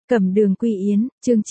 Cẩm Đường Quy Yến, chương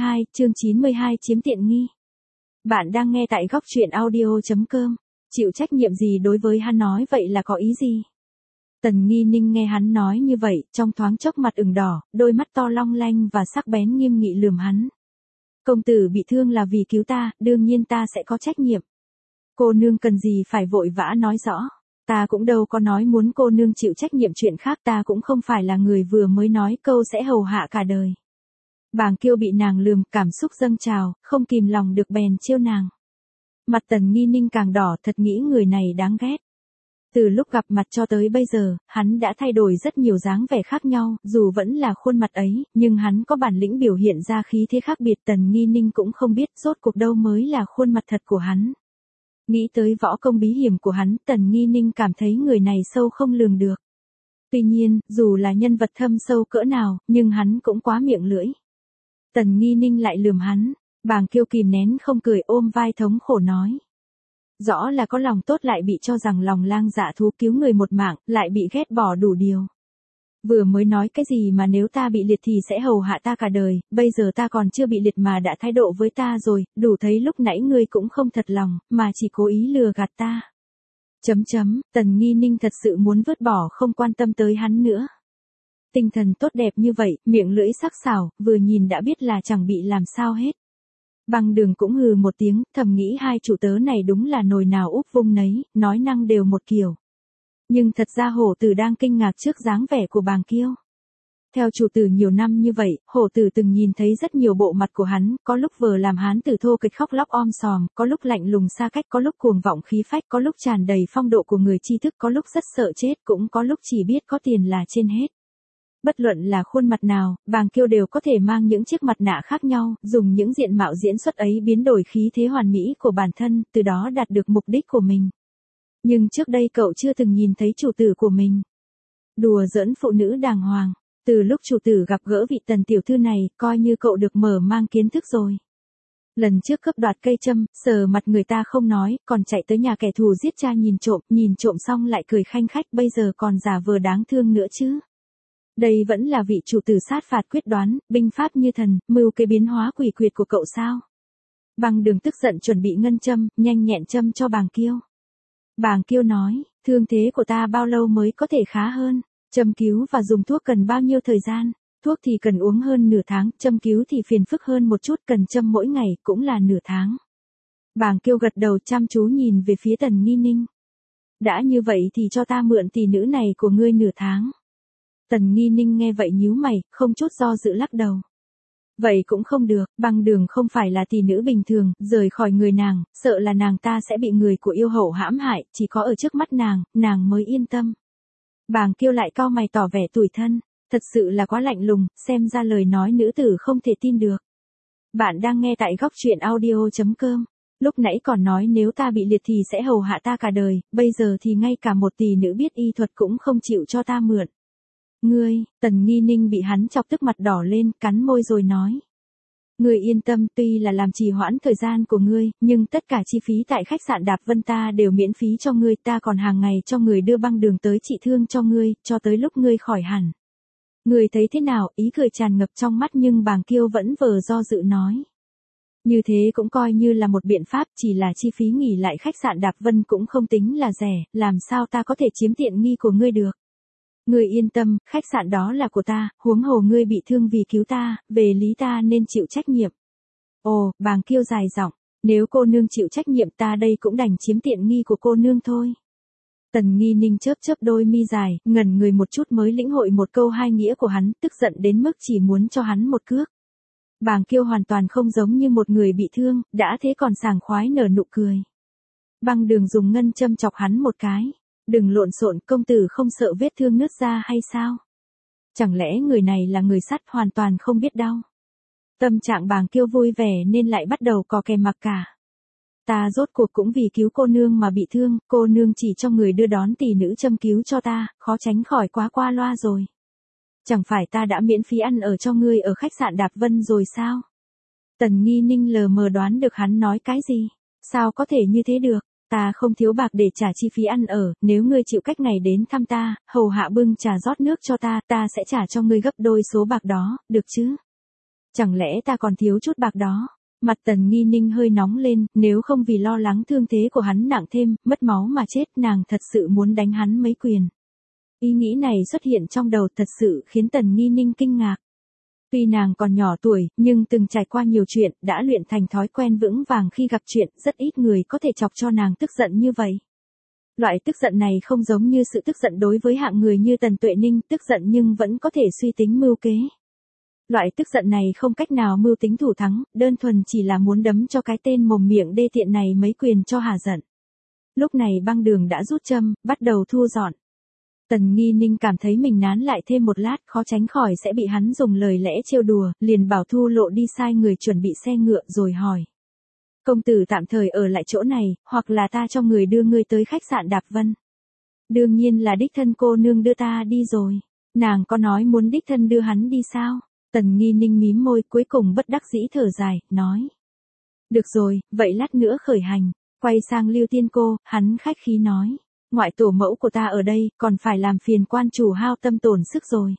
92 chiếm tiện nghi. Bạn đang nghe tại góc truyện audio.com. Chịu trách nhiệm gì đối với hắn nói vậy là có ý gì? Tần Nghi Ninh nghe hắn nói như vậy, trong thoáng chốc mặt ửng đỏ, đôi mắt to long lanh và sắc bén nghiêm nghị lườm hắn. Công tử bị thương là vì cứu ta, đương nhiên ta sẽ có trách nhiệm. Cô nương cần gì phải vội vã nói rõ. Ta cũng đâu có nói muốn cô nương chịu trách nhiệm chuyện khác, ta cũng không phải là người vừa mới nói câu sẽ hầu hạ cả đời. Bàng Kiêu bị nàng lườm, cảm xúc dâng trào, không kìm lòng được bèn trêu nàng. Mặt Tần Nghi Ninh càng đỏ, thật nghĩ người này đáng ghét. Từ lúc gặp mặt cho tới bây giờ, hắn đã thay đổi rất nhiều dáng vẻ khác nhau, dù vẫn là khuôn mặt ấy, nhưng hắn có bản lĩnh biểu hiện ra khí thế khác biệt. Tần Nghi Ninh cũng không biết rốt cuộc đâu mới là khuôn mặt thật của hắn. Nghĩ tới võ công bí hiểm của hắn, Tần Nghi Ninh cảm thấy người này sâu không lường được. Tuy nhiên, dù là nhân vật thâm sâu cỡ nào, nhưng hắn cũng quá miệng lưỡi. Tần Nghi Ninh lại lườm hắn, Bàng Kiêu kìm nén không cười, ôm vai thống khổ nói. Rõ là có lòng tốt lại bị cho rằng lòng lang dạ thú, cứu người một mạng, lại bị ghét bỏ đủ điều. Vừa mới nói cái gì mà nếu ta bị liệt thì sẽ hầu hạ ta cả đời, bây giờ ta còn chưa bị liệt mà đã thái độ với ta rồi, đủ thấy lúc nãy ngươi cũng không thật lòng, mà chỉ cố ý lừa gạt ta. Tần Nghi Ninh thật sự muốn vứt bỏ, không quan tâm tới hắn nữa. Tinh thần tốt đẹp như vậy, miệng lưỡi sắc sảo, vừa nhìn đã biết là chẳng bị làm sao hết. Băng Đường cũng hừ một tiếng, thầm nghĩ hai chủ tớ này đúng là nồi nào úp vung nấy, nói năng đều một kiểu. Nhưng thật ra hổ tử đang kinh ngạc trước dáng vẻ của Bàng Kiêu. Theo chủ tử nhiều năm như vậy, hổ tử từng nhìn thấy rất nhiều bộ mặt của hắn, có lúc vờ làm hán tử thô kịch khóc lóc om sòm, có lúc lạnh lùng xa cách, có lúc cuồng vọng khí phách, có lúc tràn đầy phong độ của người tri thức, có lúc rất sợ chết, cũng có lúc chỉ biết có tiền là trên hết. Bất luận là khuôn mặt nào, Bàng Kiêu đều có thể mang những chiếc mặt nạ khác nhau, dùng những diện mạo diễn xuất ấy biến đổi khí thế hoàn mỹ của bản thân, từ đó đạt được mục đích của mình. Nhưng trước đây cậu chưa từng nhìn thấy chủ tử của mình đùa giỡn phụ nữ đàng hoàng. Từ lúc chủ tử gặp gỡ vị Tần tiểu thư này, coi như cậu được mở mang kiến thức rồi. Lần trước cướp đoạt cây châm, sờ mặt người ta không nói, còn chạy tới nhà kẻ thù giết cha nhìn trộm xong lại cười khanh khách, bây giờ còn giả vờ đáng thương nữa chứ. Đây vẫn là vị chủ tử sát phạt quyết đoán, binh pháp như thần, mưu kế biến hóa quỷ quyệt của cậu sao? Băng Đường tức giận chuẩn bị ngân châm, nhanh nhẹn châm cho Bàng Kiêu. Bàng Kiêu nói, thương thế của ta bao lâu mới có thể khá hơn? Châm cứu và dùng thuốc cần bao nhiêu thời gian? Thuốc thì cần uống hơn nửa tháng, châm cứu thì phiền phức hơn một chút, cần châm mỗi ngày, cũng là nửa tháng. Bàng Kiêu gật đầu chăm chú nhìn về phía Tần Nghi Ninh. Đã như vậy thì cho ta mượn tỷ nữ này của ngươi nửa tháng. Tần Nghi Ninh nghe vậy nhíu mày, không chút do dự lắc đầu. Vậy cũng không được, Băng Đường không phải là tỷ nữ bình thường, rời khỏi người nàng, sợ là nàng ta sẽ bị người của yêu hậu hãm hại, chỉ có ở trước mắt nàng mới yên tâm. Bàng Kiêu lại cau mày tỏ vẻ tủi thân, thật sự là quá lạnh lùng, xem ra lời nói nữ tử không thể tin được. Bạn đang nghe tại góc truyện audio.com. Lúc nãy còn nói nếu ta bị liệt thì sẽ hầu hạ ta cả đời, bây giờ thì ngay cả một tỷ nữ biết y thuật cũng không chịu cho ta mượn. Ngươi, Tần Nghi Ninh bị hắn chọc tức mặt đỏ lên, cắn môi rồi nói. Ngươi yên tâm, tuy là làm trì hoãn thời gian của ngươi, nhưng tất cả chi phí tại khách sạn Đạp Vân ta đều miễn phí cho ngươi, ta còn hàng ngày cho người đưa Băng Đường tới trị thương cho ngươi, cho tới lúc ngươi khỏi hẳn. Ngươi thấy thế nào? Ý cười tràn ngập trong mắt nhưng Bàng Kiêu vẫn vờ do dự nói. Như thế cũng coi như là một biện pháp, chỉ là chi phí nghỉ lại khách sạn Đạp Vân cũng không tính là rẻ, làm sao ta có thể chiếm tiện nghi của ngươi được. Ngươi yên tâm, khách sạn đó là của ta, huống hồ ngươi bị thương vì cứu ta, về lý ta nên chịu trách nhiệm. Ồ, Bàng Kiêu dài giọng, nếu cô nương chịu trách nhiệm ta đây cũng đành chiếm tiện nghi của cô nương thôi. Tần Nghi Ninh chớp đôi mi dài, ngẩn người một chút mới lĩnh hội một câu hai nghĩa của hắn, tức giận đến mức chỉ muốn cho hắn một cước. Bàng Kiêu hoàn toàn không giống như một người bị thương, đã thế còn sảng khoái nở nụ cười. Băng Đường dùng ngân châm chọc hắn một cái. Đừng lộn xộn, công tử không sợ vết thương nứt ra hay sao? Chẳng lẽ người này là người sắt hoàn toàn không biết đau? Tâm trạng Bàng Kiêu vui vẻ nên lại bắt đầu cò kè mặc cả. Ta rốt cuộc cũng vì cứu cô nương mà bị thương, cô nương chỉ cho người đưa đón tỷ nữ châm cứu cho ta, khó tránh khỏi quá qua loa rồi. Chẳng phải ta đã miễn phí ăn ở cho ngươi ở khách sạn Đạp Vân rồi sao? Tần Nghi Ninh lờ mờ đoán được hắn nói cái gì. Sao có thể như thế được? Ta không thiếu bạc để trả chi phí ăn ở, nếu ngươi chịu cách ngày đến thăm ta, hầu hạ bưng trà rót nước cho ta, ta sẽ trả cho ngươi gấp đôi số bạc đó, được chứ? Chẳng lẽ ta còn thiếu chút bạc đó? Mặt Tần Nghi Ninh hơi nóng lên, nếu không vì lo lắng thương thế của hắn nặng thêm, mất máu mà chết, nàng thật sự muốn đánh hắn mấy quyền. Ý nghĩ này xuất hiện trong đầu thật sự khiến Tần Nghi Ninh kinh ngạc. Tuy nàng còn nhỏ tuổi, nhưng từng trải qua nhiều chuyện, đã luyện thành thói quen vững vàng khi gặp chuyện, rất ít người có thể chọc cho nàng tức giận như vậy. Loại tức giận này không giống như sự tức giận đối với hạng người như Tần Tuệ Ninh, tức giận nhưng vẫn có thể suy tính mưu kế. Loại tức giận này không cách nào mưu tính thủ thắng, đơn thuần chỉ là muốn đấm cho cái tên mồm miệng đê tiện này mấy quyền cho hả giận. Lúc này băng đường đã rút châm, bắt đầu thu dọn. Tần Nghi Ninh cảm thấy mình nán lại thêm một lát, khó tránh khỏi sẽ bị hắn dùng lời lẽ trêu đùa, liền bảo Thu Lộ đi sai người chuẩn bị xe ngựa rồi hỏi. Công tử tạm thời ở lại chỗ này, hoặc là ta cho người đưa ngươi tới khách sạn Đạp Vân. Đương nhiên là đích thân cô nương đưa ta đi rồi. Nàng có nói muốn đích thân đưa hắn đi sao? Tần Nghi Ninh mím môi, cuối cùng bất đắc dĩ thở dài, nói. Được rồi, vậy lát nữa khởi hành. Quay sang Lưu Tiên Cô, hắn khách khí nói. Ngoại tổ mẫu của ta ở đây, còn phải làm phiền quan chủ hao tâm tổn sức rồi.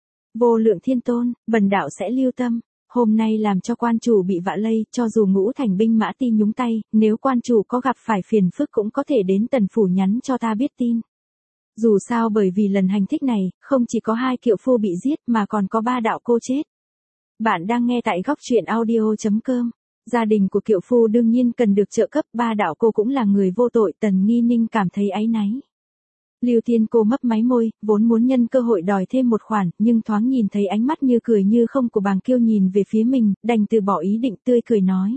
Vô Lượng Thiên Tôn, bần đạo sẽ lưu tâm. Hôm nay làm cho quan chủ bị vạ lây, cho dù Ngũ Thành binh mã ti nhúng tay, nếu quan chủ có gặp phải phiền phức cũng có thể đến Tần phủ nhắn cho ta biết tin. Dù sao bởi vì lần hành thích này, không chỉ có 2 kiệu phu bị giết mà còn có 3 đạo cô chết. Bạn đang nghe tại góc truyện audio.com. Gia đình của kiệu phu đương nhiên cần được trợ cấp, 3 đạo cô cũng là người vô tội, Tần Nghi Ninh cảm thấy áy náy. Lưu Tiên Cô mấp máy môi, vốn muốn nhân cơ hội đòi thêm một khoản, nhưng thoáng nhìn thấy ánh mắt như cười như không của Bàng Kiêu nhìn về phía mình, đành từ bỏ ý định, tươi cười nói.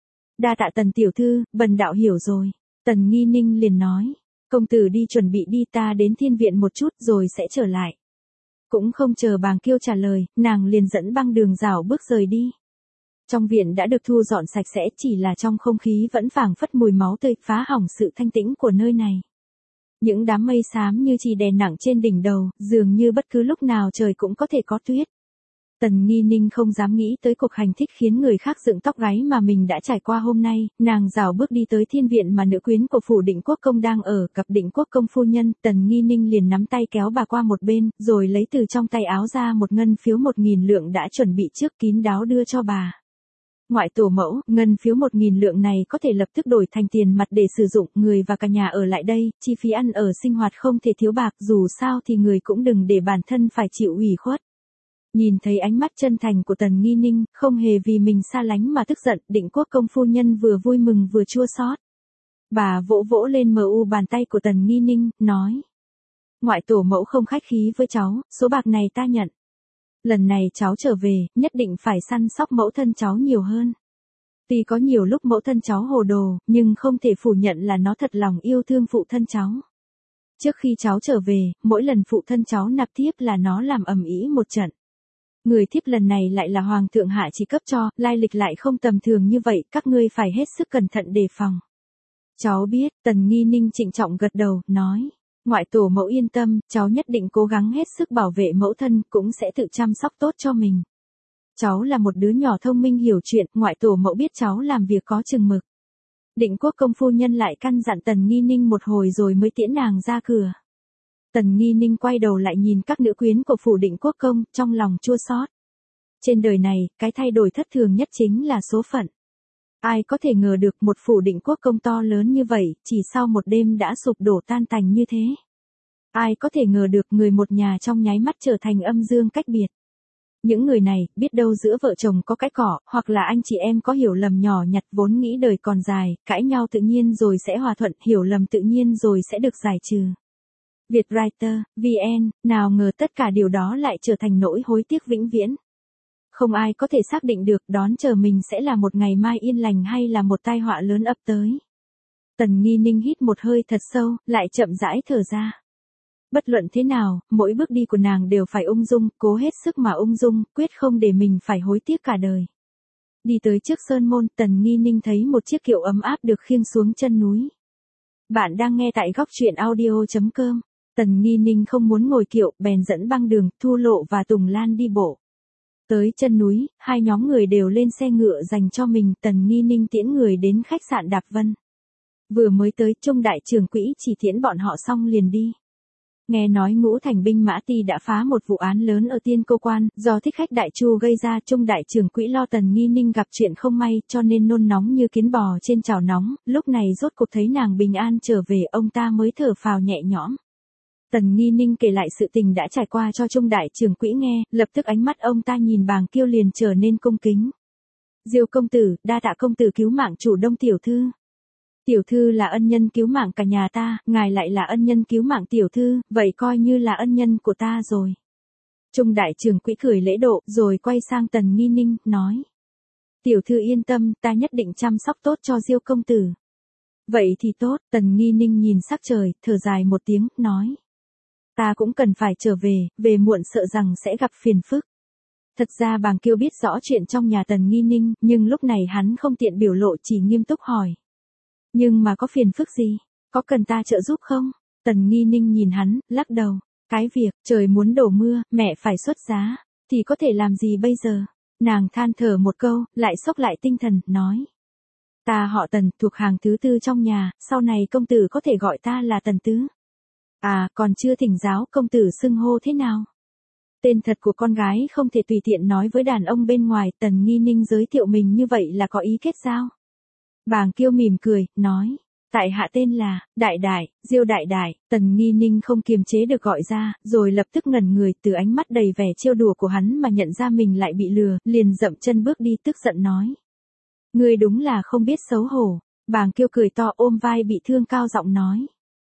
Đa tạ Tần tiểu thư, bần đạo hiểu rồi. Tần Nghi Ninh liền nói. Công tử đi chuẩn bị đi, ta đến thiên viện một chút rồi sẽ trở lại. Cũng không chờ Bàng Kiêu trả lời, nàng liền dẫn băng đường rảo bước rời đi. Trong viện đã được thu dọn sạch sẽ, chỉ là trong không khí vẫn phảng phất mùi máu tươi, phá hỏng sự thanh tĩnh của nơi này. Những đám mây xám như chì đè nặng trên đỉnh đầu, dường như bất cứ lúc nào trời cũng có thể có tuyết. Tần Nghi Ninh không dám nghĩ tới cuộc hành thích khiến người khác dựng tóc gáy mà mình đã trải qua hôm nay, nàng rảo bước đi tới thiên viện mà nữ quyến của phủ Định Quốc công đang ở, gặp Định Quốc công phu nhân, Tần Nghi Ninh liền nắm tay kéo bà qua một bên, rồi lấy từ trong tay áo ra một ngân phiếu 1.000 lượng đã chuẩn bị trước, kín đáo đưa cho bà. Ngoại tổ mẫu, ngân phiếu 1.000 lượng này có thể lập tức đổi thành tiền mặt để sử dụng, người và cả nhà ở lại đây, chi phí ăn ở sinh hoạt không thể thiếu bạc, dù sao thì người cũng đừng để bản thân phải chịu ủy khuất. Nhìn thấy ánh mắt chân thành của Tần Nghi Ninh, không hề vì mình xa lánh mà tức giận, Định Quốc công phu nhân vừa vui mừng vừa chua xót. Bà vỗ vỗ lên bàn tay của Tần Nghi Ninh, nói. Ngoại tổ mẫu không khách khí với cháu, số bạc này ta nhận. Lần này cháu trở về, nhất định phải săn sóc mẫu thân cháu nhiều hơn. Tuy có nhiều lúc mẫu thân cháu hồ đồ, nhưng không thể phủ nhận là nó thật lòng yêu thương phụ thân cháu. Trước khi cháu trở về, mỗi lần phụ thân cháu nạp thiếp là nó làm ầm ĩ một trận. Người thiếp lần này lại là hoàng thượng hạ chỉ cấp cho, lai lịch lại không tầm thường như vậy, các ngươi phải hết sức cẩn thận đề phòng. Cháu biết, Tần Nghi Ninh trịnh trọng gật đầu, nói. Ngoại tổ mẫu yên tâm, cháu nhất định cố gắng hết sức bảo vệ mẫu thân, cũng sẽ tự chăm sóc tốt cho mình. Cháu là một đứa nhỏ thông minh hiểu chuyện, ngoại tổ mẫu biết cháu làm việc có chừng mực. Định Quốc công phu nhân lại căn dặn Tần Nghi Ninh một hồi rồi mới tiễn nàng ra cửa. Tần Nghi Ninh quay đầu lại nhìn các nữ quyến của phủ Định Quốc công, trong lòng chua xót. Trên đời này, cái thay đổi thất thường nhất chính là số phận. Ai có thể ngờ được một phủ Định Quốc công to lớn như vậy, chỉ sau một đêm đã sụp đổ tan tành như thế. Ai có thể ngờ được người một nhà trong nháy mắt trở thành âm dương cách biệt. Những người này, biết đâu giữa vợ chồng có cái cỏ, hoặc là anh chị em có hiểu lầm nhỏ nhặt, vốn nghĩ đời còn dài, cãi nhau tự nhiên rồi sẽ hòa thuận, hiểu lầm tự nhiên rồi sẽ được giải trừ. Vietwriter, VN, nào ngờ tất cả điều đó lại trở thành nỗi hối tiếc vĩnh viễn. Không ai có thể xác định được đón chờ mình sẽ là một ngày mai yên lành hay là một tai họa lớn ập tới. Tần Nghi Ninh hít một hơi thật sâu, lại chậm rãi thở ra. Bất luận thế nào, mỗi bước đi của nàng đều phải ung dung, cố hết sức mà ung dung, quyết không để mình phải hối tiếc cả đời. Đi tới trước sơn môn, Tần Nghi Ninh thấy một chiếc kiệu ấm áp được khiêng xuống chân núi. Bạn đang nghe tại góc truyện audio.com. Tần Nghi Ninh không muốn ngồi kiệu, bèn dẫn băng đường, Thu Lộ và Tùng Lan đi bộ. Tới chân núi, hai nhóm người đều lên xe ngựa dành cho mình, Tần Nghi Ninh tiễn người đến khách sạn Đạp Vân. Vừa mới tới, Trung đại trưởng quỹ chỉ tiễn bọn họ xong liền đi. Nghe nói Ngũ Thành binh mã ti đã phá một vụ án lớn ở Tiên Cô Quan, do thích khách Đại Chu gây ra. Trung đại trưởng quỹ lo Tần Nghi Ninh gặp chuyện không may, cho nên nôn nóng như kiến bò trên chảo nóng, lúc này rốt cuộc thấy nàng bình an trở về, ông ta mới thở phào nhẹ nhõm. Tần Nghi Ninh kể lại sự tình đã trải qua cho Trung đại trưởng quỹ nghe, lập tức ánh mắt ông ta nhìn Bàng Kiêu liền trở nên cung kính. Diêu công tử, đa tạ công tử cứu mạng chủ Đông tiểu thư. Tiểu thư là ân nhân cứu mạng cả nhà ta, ngài lại là ân nhân cứu mạng tiểu thư, vậy coi như là ân nhân của ta rồi. Trung đại trưởng quỹ cười lễ độ, rồi quay sang Tần Nghi Ninh, nói. Tiểu thư yên tâm, ta nhất định chăm sóc tốt cho Diêu công tử. Vậy thì tốt, Tần Nghi Ninh nhìn sắc trời, thở dài một tiếng, nói. Ta cũng cần phải trở về muộn sợ rằng sẽ gặp phiền phức. Thật ra Bàng Kiêu biết rõ chuyện trong nhà Tần Nghi Ninh, nhưng lúc này hắn không tiện biểu lộ, chỉ nghiêm túc hỏi. Nhưng mà có phiền phức gì? Có cần ta trợ giúp không? Tần Nghi Ninh nhìn hắn, lắc đầu. Cái việc, trời muốn đổ mưa, mẹ phải xuất giá, thì có thể làm gì bây giờ? Nàng than thở một câu, lại xốc lại tinh thần, nói. Ta họ Tần, thuộc hàng thứ tư trong nhà, sau này công tử có thể gọi ta là Tần Tứ. À, còn chưa thỉnh giáo, công tử xưng hô thế nào? Tên thật của con gái không thể tùy tiện nói với đàn ông bên ngoài. Tần Nghi Ninh giới thiệu mình như vậy là có ý kết giao. Bàng Kiêu mỉm cười, nói. Tại hạ tên là, Đại Đại, Diêu Đại Đại. Tần Nghi Ninh không kiềm chế được gọi ra, rồi lập tức ngẩn người, từ ánh mắt đầy vẻ trêu đùa của hắn mà nhận ra mình lại bị lừa, liền dậm chân bước đi, tức giận nói. Ngươi đúng là không biết xấu hổ. Bàng Kiêu cười to, ôm vai bị thương, cao giọng nói.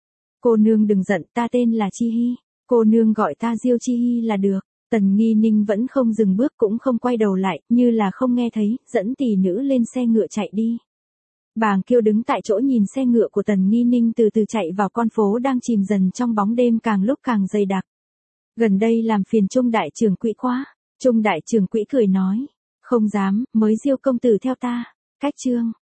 Cô nương đừng giận, ta tên là Chi Hi. Cô nương gọi ta Diêu Chi Hi là được. Tần Nghi Ninh vẫn không dừng bước, cũng không quay đầu lại, như là không nghe thấy, dẫn tỷ nữ lên xe ngựa chạy đi. Bàng Kiêu đứng tại chỗ nhìn xe ngựa của Tần Nghi Ninh từ từ chạy vào con phố đang chìm dần trong bóng đêm càng lúc càng dày đặc. Gần đây làm phiền Trung đại trưởng quỹ quá. Trung đại trưởng quỹ cười nói. Không dám, mới Diêu công tử theo ta. Cách chương.